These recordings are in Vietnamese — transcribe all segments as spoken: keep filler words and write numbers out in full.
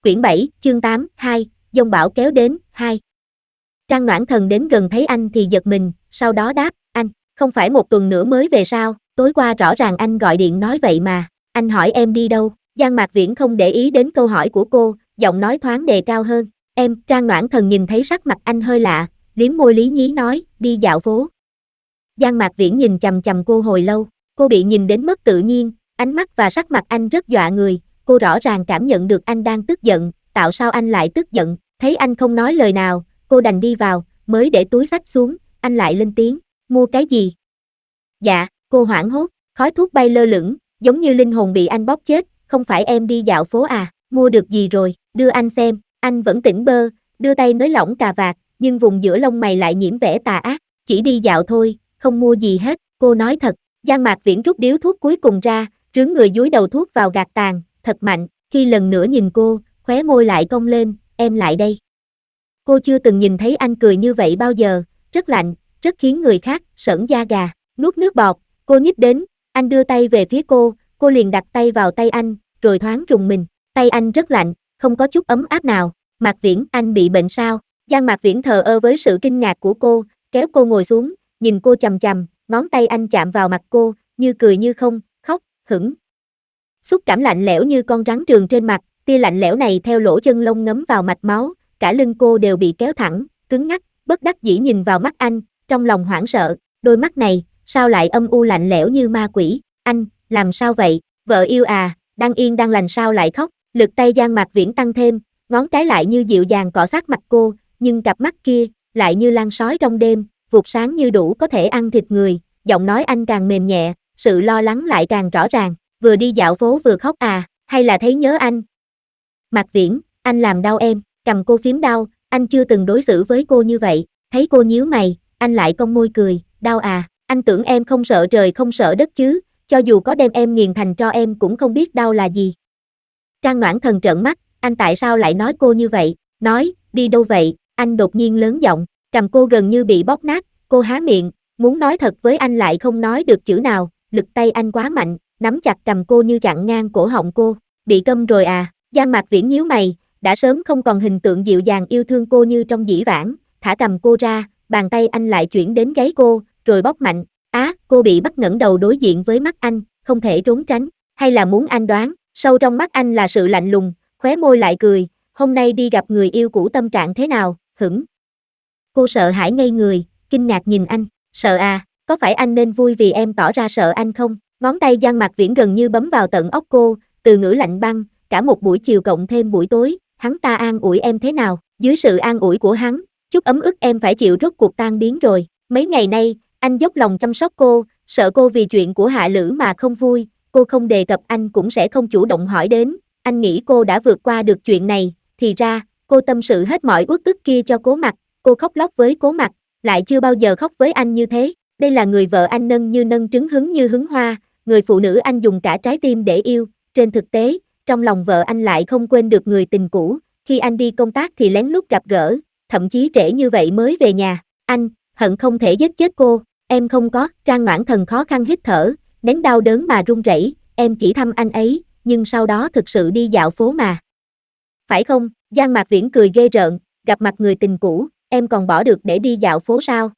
Quyển bảy, chương tám, hai, dông bão kéo đến, hai. Trang Noãn Thần đến gần thấy anh thì giật mình, sau đó đáp, anh, không phải một tuần nữa mới về sao, tối qua rõ ràng anh gọi điện nói vậy mà, anh hỏi em đi đâu, Giang Mạc Viễn không để ý đến câu hỏi của cô, giọng nói thoáng đề cao hơn, em, Trang Noãn Thần nhìn thấy sắc mặt anh hơi lạ, liếm môi lý nhí nói, đi dạo phố. Giang Mạc Viễn nhìn chằm chằm cô hồi lâu, cô bị nhìn đến mất tự nhiên, ánh mắt và sắc mặt anh rất dọa người, cô rõ ràng cảm nhận được anh đang tức giận, tại sao anh lại tức giận, thấy anh không nói lời nào, cô đành đi vào, mới để túi xách xuống, anh lại lên tiếng, mua cái gì? Dạ, cô hoảng hốt, khói thuốc bay lơ lửng, giống như linh hồn bị anh bóp chết, không phải em đi dạo phố à, mua được gì rồi, đưa anh xem, anh vẫn tỉnh bơ, đưa tay nới lỏng cà vạt, nhưng vùng giữa lông mày lại nhiễm vẻ tà ác, chỉ đi dạo thôi, không mua gì hết, cô nói thật, Giang Mạc Viễn rút điếu thuốc cuối cùng ra, rướn người dúi đầu thuốc vào gạt tàn, thật mạnh, khi lần nữa nhìn cô, khóe môi lại cong lên, em lại đây. Cô chưa từng nhìn thấy anh cười như vậy bao giờ, rất lạnh, rất khiến người khác sởn da gà, nuốt nước bọt, cô nhích đến, anh đưa tay về phía cô, cô liền đặt tay vào tay anh, rồi thoáng rùng mình, tay anh rất lạnh, không có chút ấm áp nào, Mạc Viễn, anh bị bệnh sao? Giang Mạc Viễn thờ ơ với sự kinh ngạc của cô, kéo cô ngồi xuống, nhìn cô chằm chằm, ngón tay anh chạm vào mặt cô, như cười như không, khóc, hửng. Xúc cảm lạnh lẽo như con rắn trường trên mặt, tia lạnh lẽo này theo lỗ chân lông ngấm vào mạch máu, cả lưng cô đều bị kéo thẳng, cứng ngắc, bất đắc dĩ nhìn vào mắt anh, trong lòng hoảng sợ, đôi mắt này, sao lại âm u lạnh lẽo như ma quỷ, anh, làm sao vậy, vợ yêu à, đang yên đang lành sao lại khóc, lực tay Giang Mạc Viễn tăng thêm, ngón cái lại như dịu dàng cọ sát mặt cô, nhưng cặp mắt kia, lại như lan sói trong đêm, vụt sáng như đủ có thể ăn thịt người, giọng nói anh càng mềm nhẹ, sự lo lắng lại càng rõ ràng, vừa đi dạo phố vừa khóc à, hay là thấy nhớ anh? Mạc Viễn, anh làm đau em, cầm cô phím đau, anh chưa từng đối xử với cô như vậy, thấy cô nhíu mày, anh lại cong môi cười, đau à, anh tưởng em không sợ trời không sợ đất chứ, cho dù có đem em nghiền thành tro em cũng không biết đau là gì. Trang Noãn Thần trợn mắt, anh tại sao lại nói cô như vậy, nói, đi đâu vậy, anh đột nhiên lớn giọng, cầm cô gần như bị bóp nát, cô há miệng, muốn nói thật với anh lại không nói được chữ nào, lực tay anh quá mạnh, nắm chặt cầm cô như chặn ngang cổ họng cô, bị câm rồi à, Giang Mạc Viễn nhíu mày, đã sớm không còn hình tượng dịu dàng yêu thương cô như trong dĩ vãng, thả cầm cô ra, bàn tay anh lại chuyển đến gáy cô, rồi bóp mạnh, á, cô bị bắt ngẩng đầu đối diện với mắt anh, không thể trốn tránh, hay là muốn anh đoán, sâu trong mắt anh là sự lạnh lùng, khóe môi lại cười, hôm nay đi gặp người yêu cũ tâm trạng thế nào, hửng. Cô sợ hãi ngây người, kinh ngạc nhìn anh, sợ à, có phải anh nên vui vì em tỏ ra sợ anh không? Ngón tay Giang Mạc Viễn gần như bấm vào tận óc cô, từ ngữ lạnh băng, cả một buổi chiều cộng thêm buổi tối, hắn ta an ủi em thế nào, dưới sự an ủi của hắn, chút ấm ức em phải chịu rốt cuộc tan biến rồi, mấy ngày nay, anh dốc lòng chăm sóc cô, sợ cô vì chuyện của Hạ Lữ mà không vui, cô không đề cập anh cũng sẽ không chủ động hỏi đến, anh nghĩ cô đã vượt qua được chuyện này, thì ra, cô tâm sự hết mọi uất ức kia cho Cố Mặc, cô khóc lóc với Cố Mặc, lại chưa bao giờ khóc với anh như thế, đây là người vợ anh nâng như nâng trứng hứng như hứng hoa, người phụ nữ anh dùng cả trái tim để yêu, trên thực tế, trong lòng vợ anh lại không quên được người tình cũ, khi anh đi công tác thì lén lút gặp gỡ, thậm chí trễ như vậy mới về nhà, anh, hận không thể giết chết cô, em không có, Trang Noãn Thần khó khăn hít thở, nén đau đớn mà run rẩy, em chỉ thăm anh ấy, nhưng sau đó thực sự đi dạo phố mà. Phải không, Giang Mạc Viễn cười ghê rợn, gặp mặt người tình cũ, em còn bỏ được để đi dạo phố sao?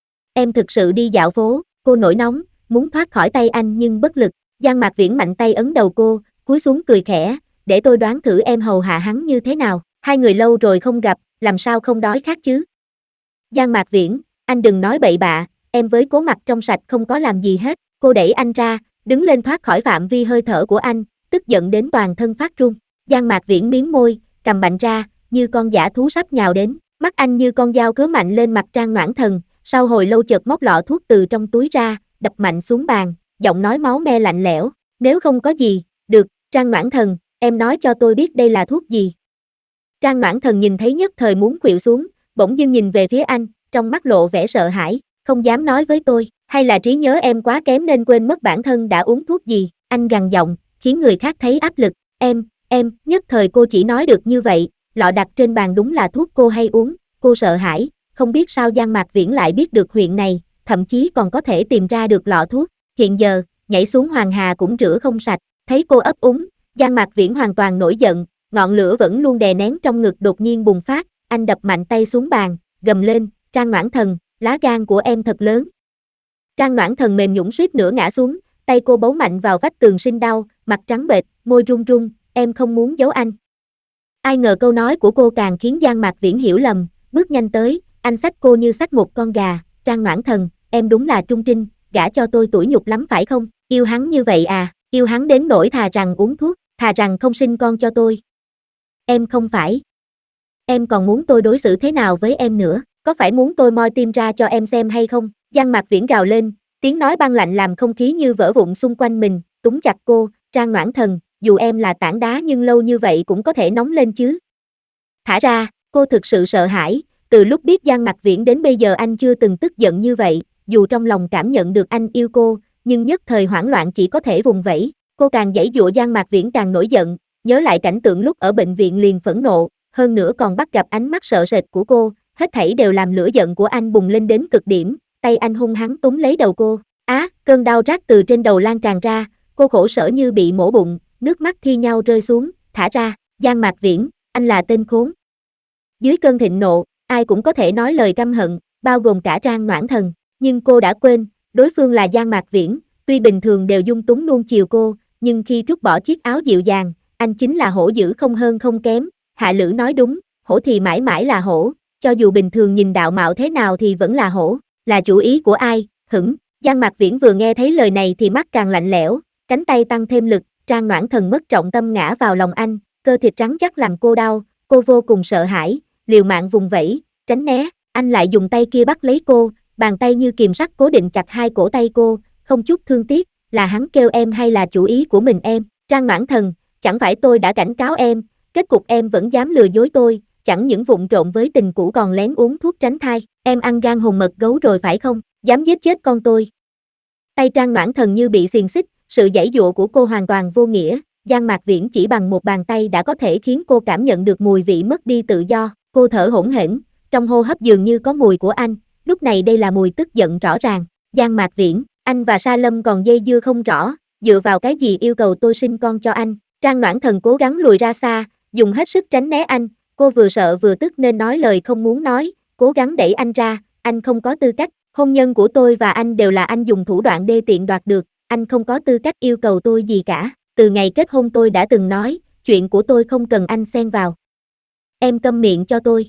Em thực sự đi dạo phố, cô nổi nóng, muốn thoát khỏi tay anh nhưng bất lực, Giang Mạc Viễn mạnh tay ấn đầu cô, cúi xuống cười khẽ, để tôi đoán thử em hầu hạ hắn như thế nào, hai người lâu rồi không gặp, làm sao không đói khát chứ? Giang Mạc Viễn, anh đừng nói bậy bạ, em với Cố Mặc trong sạch không có làm gì hết, cô đẩy anh ra, đứng lên thoát khỏi phạm vi hơi thở của anh, tức giận đến toàn thân phát run, Giang Mạc Viễn miếm môi, cầm bạnh ra, như con dã thú sắp nhào đến, mắt anh như con dao cứa mạnh lên mặt Trang Noãn Thần, sau hồi lâu chợt móc lọ thuốc từ trong túi ra, đập mạnh xuống bàn, giọng nói máu me lạnh lẽo, nếu không có gì, được, Trang Noãn Thần, em nói cho tôi biết đây là thuốc gì. Trang Noãn Thần nhìn thấy nhất thời muốn khuỵu xuống, bỗng dưng nhìn về phía anh, trong mắt lộ vẻ sợ hãi, không dám nói với tôi, hay là trí nhớ em quá kém nên quên mất bản thân đã uống thuốc gì, anh gằn giọng, khiến người khác thấy áp lực, em, em, nhất thời cô chỉ nói được như vậy, lọ đặt trên bàn đúng là thuốc cô hay uống, cô sợ hãi, không biết sao Giang Mạc Viễn lại biết được huyện này, thậm chí còn có thể tìm ra được lọ thuốc, hiện giờ, nhảy xuống Hoàng Hà cũng rửa không sạch, thấy cô ấp úng, Giang Mạc Viễn hoàn toàn nổi giận, ngọn lửa vẫn luôn đè nén trong ngực đột nhiên bùng phát, anh đập mạnh tay xuống bàn, gầm lên, Trang Noãn Thần, lá gan của em thật lớn. Trang Noãn Thần mềm nhũn suýt nữa ngã xuống, tay cô bấu mạnh vào vách tường sinh đau, mặt trắng bệch, môi run run, em không muốn giấu anh. Ai ngờ câu nói của cô càng khiến Giang Mạc Viễn hiểu lầm, bước nhanh tới, anh xách cô như xách một con gà, Trang Noãn Thần, em đúng là trung trinh, gả cho tôi tủi nhục lắm phải không, yêu hắn như vậy à, yêu hắn đến nỗi thà rằng uống thuốc, thà rằng không sinh con cho tôi. Em không phải. Em còn muốn tôi đối xử thế nào với em nữa, có phải muốn tôi moi tim ra cho em xem hay không? Giang Mạc Viễn gào lên, tiếng nói băng lạnh làm không khí như vỡ vụn xung quanh mình, túm chặt cô, Trang Noãn Thần, dù em là tảng đá nhưng lâu như vậy cũng có thể nóng lên chứ. Thả ra, cô thực sự sợ hãi, từ lúc biết Giang Mạc Viễn đến bây giờ anh chưa từng tức giận như vậy, dù trong lòng cảm nhận được anh yêu cô, nhưng nhất thời hoảng loạn chỉ có thể vùng vẫy, cô càng giãy giụa Giang Mạc Viễn càng nổi giận, nhớ lại cảnh tượng lúc ở bệnh viện liền phẫn nộ, hơn nữa còn bắt gặp ánh mắt sợ sệt của cô, hết thảy đều làm lửa giận của anh bùng lên đến cực điểm, tay anh hung hăng túm lấy đầu cô, á, cơn đau rát từ trên đầu lan tràn ra, cô khổ sở như bị mổ bụng, nước mắt thi nhau rơi xuống, thả ra, Giang Mạc Viễn, anh là tên khốn. Dưới cơn thịnh nộ, ai cũng có thể nói lời căm hận, bao gồm cả Trang Noãn Thần, nhưng cô đã quên, đối phương là Giang Mạc Viễn, tuy bình thường đều dung túng nuông chiều cô, nhưng khi trút bỏ chiếc áo dịu dàng, anh chính là hổ dữ không hơn không kém, Hạ Lữ nói đúng, hổ thì mãi mãi là hổ, cho dù bình thường nhìn đạo mạo thế nào thì vẫn là hổ, là chủ ý của ai, hửng, Giang Mạc Viễn vừa nghe thấy lời này thì mắt càng lạnh lẽo, cánh tay tăng thêm lực, Trang Noãn Thần mất trọng tâm ngã vào lòng anh, cơ thịt rắn chắc làm cô đau, cô vô cùng sợ hãi, liều mạng vùng vẫy, tránh né, anh lại dùng tay kia bắt lấy cô, bàn tay như kìm sắt cố định chặt hai cổ tay cô, không chút thương tiếc, là hắn kêu em hay là chủ ý của mình em, Trang Noãn Thần, chẳng phải tôi đã cảnh cáo em, kết cục em vẫn dám lừa dối tôi, chẳng những vụng trộm với tình cũ còn lén uống thuốc tránh thai, em ăn gan hùm mật gấu rồi phải không, dám giết chết con tôi. Tay Trang Noãn Thần như bị xiềng xích, sự giãy giụa của cô hoàn toàn vô nghĩa, Giang Mạc Viễn chỉ bằng một bàn tay đã có thể khiến cô cảm nhận được mùi vị mất đi tự do, cô thở hổn hển, trong hô hấp dường như có mùi của anh, lúc này đây là mùi tức giận rõ ràng, Giang Mạc Viễn, anh và Sa Lâm còn dây dưa không rõ, dựa vào cái gì yêu cầu tôi sinh con cho anh, Trang Noãn Thần cố gắng lùi ra xa, dùng hết sức tránh né anh, cô vừa sợ vừa tức nên nói lời không muốn nói, cố gắng đẩy anh ra, anh không có tư cách, hôn nhân của tôi và anh đều là anh dùng thủ đoạn đê tiện đoạt được, anh không có tư cách yêu cầu tôi gì cả, từ ngày kết hôn tôi đã từng nói, chuyện của tôi không cần anh xen vào. Em câm miệng cho tôi.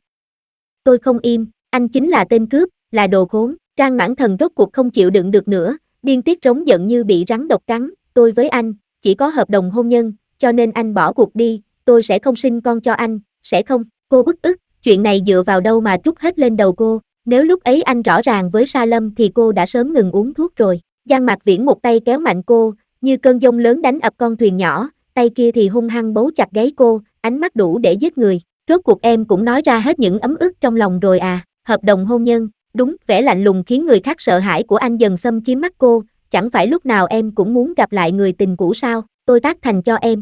Tôi không im, anh chính là tên cướp, là đồ khốn, Trang Noãn Thần rốt cuộc không chịu đựng được nữa, điên tiết rống giận như bị rắn độc cắn, tôi với anh, chỉ có hợp đồng hôn nhân, cho nên anh bỏ cuộc đi, tôi sẽ không sinh con cho anh, sẽ không, cô bức ức, chuyện này dựa vào đâu mà trút hết lên đầu cô, nếu lúc ấy anh rõ ràng với Sa Lâm thì cô đã sớm ngừng uống thuốc rồi, Giang Mạc Viễn một tay kéo mạnh cô, như cơn giông lớn đánh ập con thuyền nhỏ, tay kia thì hung hăng bấu chặt gáy cô, ánh mắt đủ để giết người, rốt cuộc em cũng nói ra hết những ấm ức trong lòng rồi à, hợp đồng hôn nhân, đúng, vẻ lạnh lùng khiến người khác sợ hãi của anh dần xâm chiếm mắt cô, chẳng phải lúc nào em cũng muốn gặp lại người tình cũ sao, tôi tác thành cho em.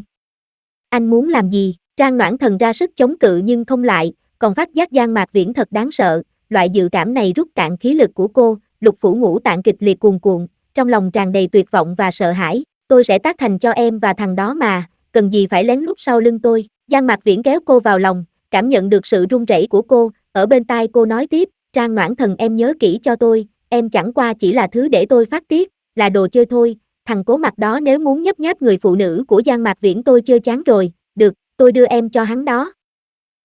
Anh muốn làm gì? Trang Noãn Thần ra sức chống cự nhưng không lại, còn phát giác Giang Mạc Viễn thật đáng sợ, loại dự cảm này rút cạn khí lực của cô, lục phủ ngũ tạng kịch liệt cuồn cuộn, trong lòng tràn đầy tuyệt vọng và sợ hãi, tôi sẽ tác thành cho em và thằng đó mà, cần gì phải lén lút sau lưng tôi, Giang Mạc Viễn kéo cô vào lòng, cảm nhận được sự run rẩy của cô, ở bên tai cô nói tiếp, Trang Noãn Thần em nhớ kỹ cho tôi, em chẳng qua chỉ là thứ để tôi phát tiết, là đồ chơi thôi, thằng cố mặt đó nếu muốn nhấp nháp người phụ nữ của Giang Mạc Viễn tôi chơi chán rồi, được, tôi đưa em cho hắn đó.